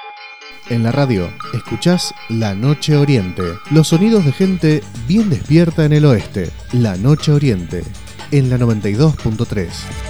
En la radio, escuchás La Noche Oriente, los sonidos de gente bien despierta en el oeste. La Noche Oriente, en la 92.3.